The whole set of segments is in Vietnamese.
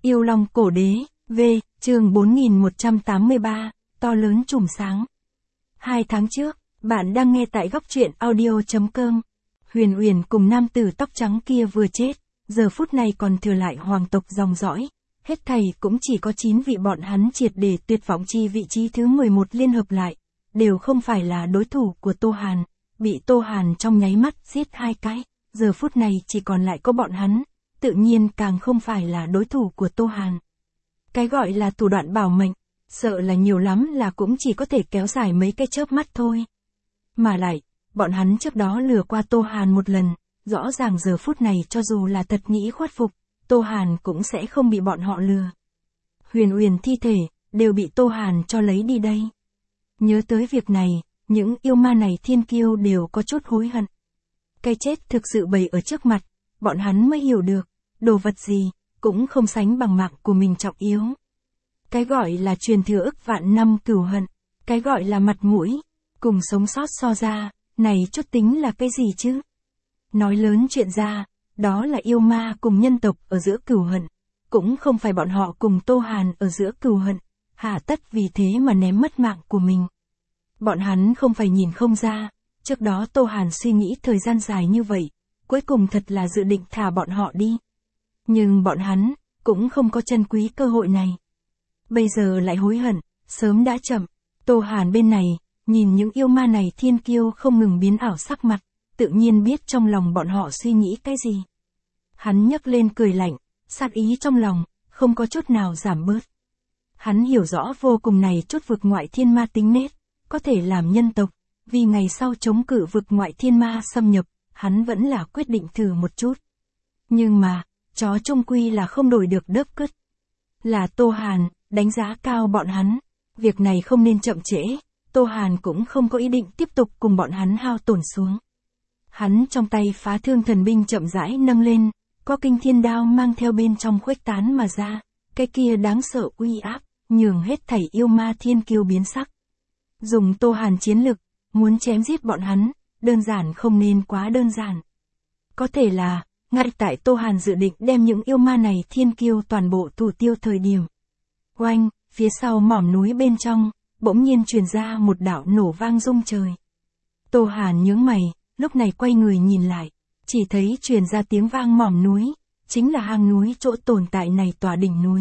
Yêu Long Cổ Đế, V, chương 4183, to lớn trùm sáng. 2 tháng trước, bạn đang nghe tại góc truyện audio.com. Huyền Uyển cùng nam tử tóc trắng kia vừa chết, giờ phút này còn thừa lại hoàng tộc dòng dõi. Hết thảy cũng chỉ có 9 vị bọn hắn triệt để tuyệt vọng chi vị trí thứ 11 liên hợp lại. Đều không phải là đối thủ của Tô Hàn, bị Tô Hàn trong nháy mắt giết 2 cái. Giờ phút này chỉ còn lại có bọn hắn, tự nhiên càng không phải là đối thủ của Tô Hàn. Cái gọi là thủ đoạn bảo mệnh, sợ là nhiều lắm là cũng chỉ có thể kéo dài mấy cái chớp mắt thôi. Mà lại, bọn hắn trước đó lừa qua Tô Hàn một lần, rõ ràng giờ phút này cho dù là thật nghĩ khuất phục, Tô Hàn cũng sẽ không bị bọn họ lừa. Huyền Uyển thi thể, đều bị Tô Hàn cho lấy đi đây. Nhớ tới việc này, những yêu ma này thiên kiêu đều có chút hối hận. Cái chết thực sự bày ở trước mặt, bọn hắn mới hiểu được, đồ vật gì, cũng không sánh bằng mạng của mình trọng yếu. Cái gọi là truyền thừa ức vạn năm cửu hận, cái gọi là mặt mũi, cùng sống sót so ra, này chút tính là cái gì chứ? Nói lớn chuyện ra, đó là yêu ma cùng nhân tộc ở giữa cửu hận, cũng không phải bọn họ cùng Tô Hàn ở giữa cửu hận, hà tất vì thế mà ném mất mạng của mình. Bọn hắn không phải nhìn không ra, trước đó Tô Hàn suy nghĩ thời gian dài như vậy, cuối cùng thật là dự định thả bọn họ đi. Nhưng bọn hắn, cũng không có trân quý cơ hội này. Bây giờ lại hối hận, sớm đã chậm. Tô Hàn bên này, nhìn những yêu ma này thiên kiêu không ngừng biến ảo sắc mặt, tự nhiên biết trong lòng bọn họ suy nghĩ cái gì. Hắn nhấc lên cười lạnh, sát ý trong lòng, không có chút nào giảm bớt. Hắn hiểu rõ vô cùng này chút vực ngoại thiên ma tính nết, có thể làm nhân tộc, vì ngày sau chống cự vực ngoại thiên ma xâm nhập, hắn vẫn là quyết định thử một chút. Nhưng mà, chó chung quy là không đổi được đớp cứt. Là Tô Hàn, đánh giá cao bọn hắn, việc này không nên chậm trễ, Tô Hàn cũng không có ý định tiếp tục cùng bọn hắn hao tổn xuống. Hắn trong tay phá thương thần binh chậm rãi nâng lên, có kinh thiên đao mang theo bên trong khuếch tán mà ra, cái kia đáng sợ uy áp, nhường hết thảy yêu ma thiên kiêu biến sắc. Dùng Tô Hàn chiến lực, muốn chém giết bọn hắn, đơn giản không nên quá đơn giản. Có thể là, ngay tại Tô Hàn dự định đem những yêu ma này thiên kiêu toàn bộ thủ tiêu thời điểm. Oanh, phía sau mỏm núi bên trong, bỗng nhiên truyền ra một đạo nổ vang rung trời. Tô Hàn nhướng mày, lúc này quay người nhìn lại, chỉ thấy truyền ra tiếng vang mỏm núi, chính là hang núi chỗ tồn tại này tòa đỉnh núi.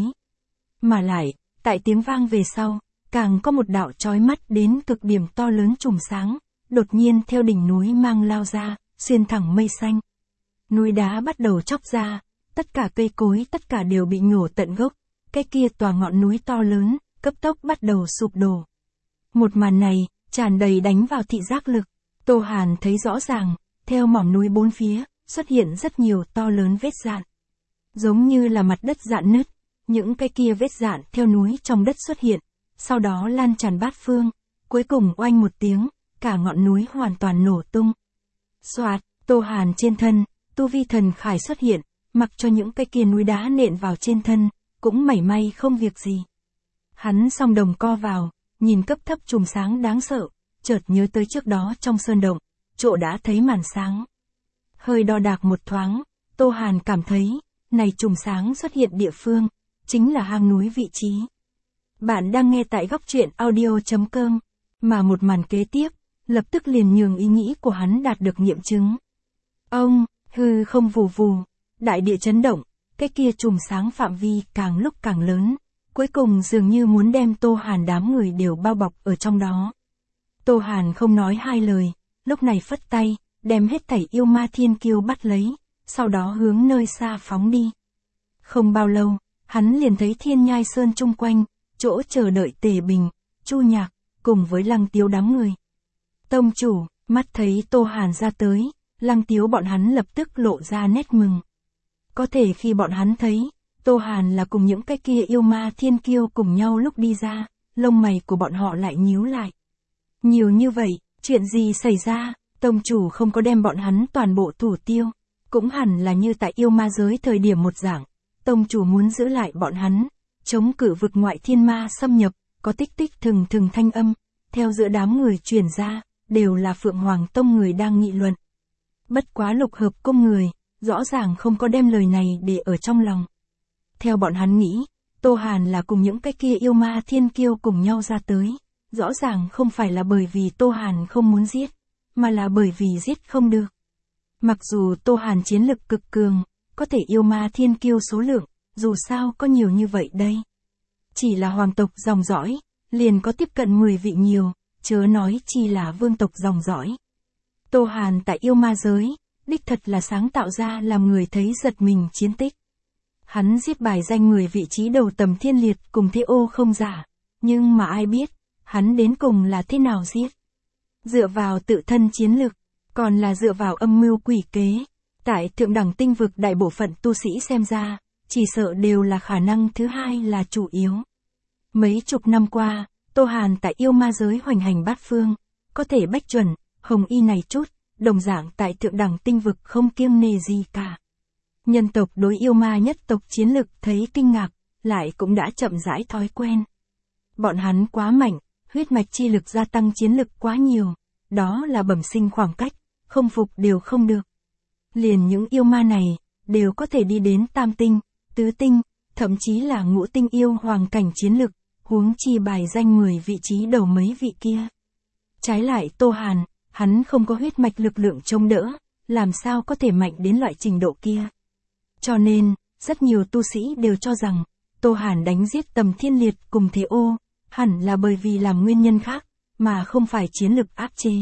Mà lại, tại tiếng vang về sau, càng có một đạo chói mắt đến cực điểm to lớn trùm sáng, đột nhiên theo đỉnh núi mang lao ra, xuyên thẳng mây xanh. Núi đá bắt đầu chóc ra, tất cả cây cối tất cả đều bị nhổ tận gốc, cái kia tòa ngọn núi to lớn, cấp tốc bắt đầu sụp đổ. Một màn này, tràn đầy đánh vào thị giác lực, Tô Hàn thấy rõ ràng, theo mỏm núi bốn phía, xuất hiện rất nhiều to lớn vết dạn. Giống như là mặt đất dạn nứt, những cái kia vết dạn theo núi trong đất xuất hiện, sau đó lan tràn bát phương, cuối cùng oanh một tiếng, cả ngọn núi hoàn toàn nổ tung. Soạt, Tô Hàn trên thân, tu vi thần khải xuất hiện, mặc cho những cái kia núi đá nện vào trên thân, cũng mảy may không việc gì. Hắn song đồng co vào, nhìn cấp thấp chùm sáng đáng sợ, chợt nhớ tới trước đó trong sơn động, chỗ đã thấy màn sáng. Hơi đo đạc một thoáng, Tô Hàn cảm thấy, này chùm sáng xuất hiện địa phương, chính là hang núi vị trí. Bạn đang nghe tại góc truyện audio.com, mà một màn kế tiếp, lập tức liền nhường ý nghĩ của hắn đạt được nghiệm chứng. Ông, hư không vù vù, đại địa chấn động, cái kia chùm sáng phạm vi càng lúc càng lớn, cuối cùng dường như muốn đem Tô Hàn đám người đều bao bọc ở trong đó. Tô Hàn không nói hai lời, lúc này phất tay, đem hết thảy yêu ma thiên kiêu bắt lấy, sau đó hướng nơi xa phóng đi. Không bao lâu, hắn liền thấy Thiên Nhai Sơn chung quanh, chỗ chờ đợi Tề Bình, Chu Nhạc, cùng với Lăng Tiếu đám người. Tông chủ, mắt thấy Tô Hàn ra tới, Lăng Tiếu bọn hắn lập tức lộ ra nét mừng. Có thể khi bọn hắn thấy, Tô Hàn là cùng những cái kia yêu ma thiên kiêu cùng nhau lúc đi ra, lông mày của bọn họ lại nhíu lại. Nhiều như vậy, chuyện gì xảy ra, tông chủ không có đem bọn hắn toàn bộ thủ tiêu, cũng hẳn là như tại yêu ma giới thời điểm một dạng, tông chủ muốn giữ lại bọn hắn, chống cự vực ngoại thiên ma xâm nhập, có tích tích thừng thừng thanh âm, theo giữa đám người truyền ra, đều là Phượng Hoàng Tông người đang nghị luận. Bất quá Lục Hợp Cung người, rõ ràng không có đem lời này để ở trong lòng. Theo bọn hắn nghĩ, Tô Hàn là cùng những cái kia yêu ma thiên kiêu cùng nhau ra tới. Rõ ràng không phải là bởi vì Tô Hàn không muốn giết, mà là bởi vì giết không được. Mặc dù Tô Hàn chiến lực cực cường, có thể yêu ma thiên kiêu số lượng, dù sao có nhiều như vậy đây. Chỉ là hoàng tộc dòng dõi, liền có tiếp cận 10 vị nhiều, chớ nói chi là vương tộc dòng dõi. Tô Hàn tại yêu ma giới, đích thật là sáng tạo ra làm người thấy giật mình chiến tích. Hắn giết bài danh 10 vị trí đầu tầm thiên liệt cùng thế ô không giả, nhưng mà ai biết, hắn đến cùng là thế nào giết. Dựa vào tự thân chiến lực, còn là dựa vào âm mưu quỷ kế. Tại thượng đẳng tinh vực đại bộ phận tu sĩ xem ra, chỉ sợ đều là khả năng thứ hai là chủ yếu. Mấy chục năm qua, Tô Hàn tại yêu ma giới hoành hành bát phương, có thể bách chuẩn, hồng y này chút, đồng dạng tại thượng đẳng tinh vực không kiêng nề gì cả. Nhân tộc đối yêu ma nhất tộc chiến lực thấy kinh ngạc, lại cũng đã chậm rãi thói quen. Bọn hắn quá mạnh, huyết mạch chi lực gia tăng chiến lực quá nhiều, đó là bẩm sinh khoảng cách, không phục đều không được. Liền những yêu ma này, đều có thể đi đến tam tinh, tứ tinh, thậm chí là ngũ tinh yêu hoàng cảnh chiến lực, huống chi bài danh 10 vị trí đầu mấy vị kia. Trái lại Tô Hàn, hắn không có huyết mạch lực lượng chống đỡ, làm sao có thể mạnh đến loại trình độ kia. Cho nên, rất nhiều tu sĩ đều cho rằng, Tô Hàn đánh giết tầm thiên liệt cùng thế ô, hẳn là bởi vì làm nguyên nhân khác, mà không phải chiến lực áp chế.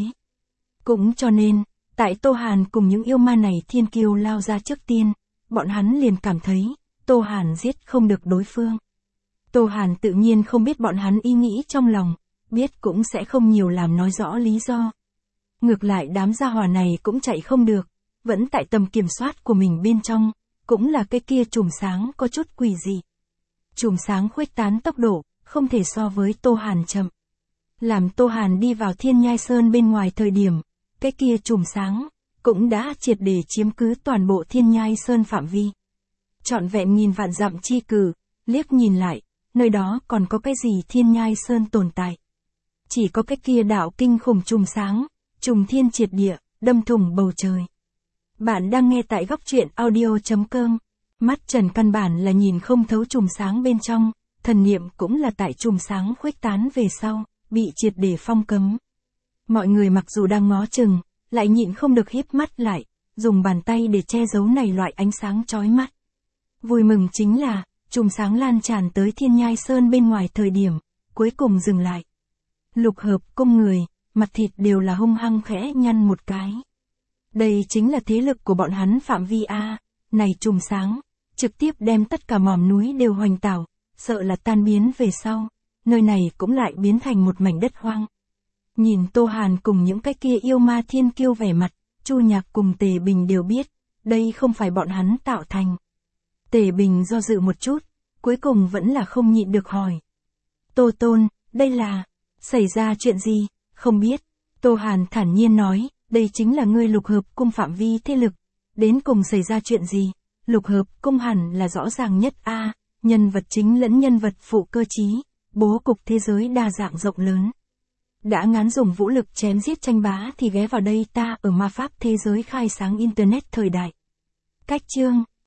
Cũng cho nên, tại Tô Hàn cùng những yêu ma này thiên kiêu lao ra trước tiên, bọn hắn liền cảm thấy, Tô Hàn giết không được đối phương. Tô Hàn tự nhiên không biết bọn hắn ý nghĩ trong lòng, biết cũng sẽ không nhiều làm nói rõ lý do. Ngược lại đám gia hỏa này cũng chạy không được, vẫn tại tầm kiểm soát của mình bên trong, cũng là cái kia chùm sáng có chút quỷ dị. Chùm sáng khuếch tán tốc độ, không thể so với Tô Hàn chậm. Làm Tô Hàn đi vào Thiên Nhai Sơn bên ngoài thời điểm, cái kia chùm sáng, cũng đã triệt để chiếm cứ toàn bộ Thiên Nhai Sơn phạm vi. Trọn vẹn nghìn vạn dặm chi cử, liếc nhìn lại, nơi đó còn có cái gì Thiên Nhai Sơn tồn tại. Chỉ có cái kia đạo kinh khủng chùm sáng, trùng thiên triệt địa, đâm thủng bầu trời. Bạn đang nghe tại góc truyện audio.com. Mắt trần căn bản là nhìn không thấu chùm sáng bên trong, thần niệm cũng là tại chùm sáng khuếch tán về sau, bị triệt để phong cấm. Mọi người mặc dù đang ngó chừng, lại nhịn không được híp mắt lại, dùng bàn tay để che giấu này loại ánh sáng chói mắt. Vui mừng chính là, chùm sáng lan tràn tới Thiên Nhai Sơn bên ngoài thời điểm, cuối cùng dừng lại. Lục Hợp Cung người, mặt thịt đều là hung hăng khẽ nhăn một cái. Đây chính là thế lực của bọn hắn phạm vi A, này chùm sáng, trực tiếp đem tất cả mỏm núi đều hoành tảo, sợ là tan biến về sau, nơi này cũng lại biến thành một mảnh đất hoang. Nhìn Tô Hàn cùng những cái kia yêu ma thiên kiêu vẻ mặt, Chu Nhạc cùng Tề Bình đều biết, đây không phải bọn hắn tạo thành. Tề Bình do dự một chút, cuối cùng vẫn là không nhịn được hỏi. Tô Tôn, đây là, xảy ra chuyện gì, không biết. Tô Hàn thản nhiên nói, đây chính là ngươi Lục Hợp Cung phạm vi thế lực, đến cùng xảy ra chuyện gì, Lục Hợp Cung hẳn là rõ ràng nhất a, nhân vật chính lẫn nhân vật phụ cơ trí, bố cục thế giới đa dạng rộng lớn. Đã ngán dùng vũ lực chém giết tranh bá thì ghé vào đây ta ở ma pháp thế giới khai sáng internet thời đại. Cách chương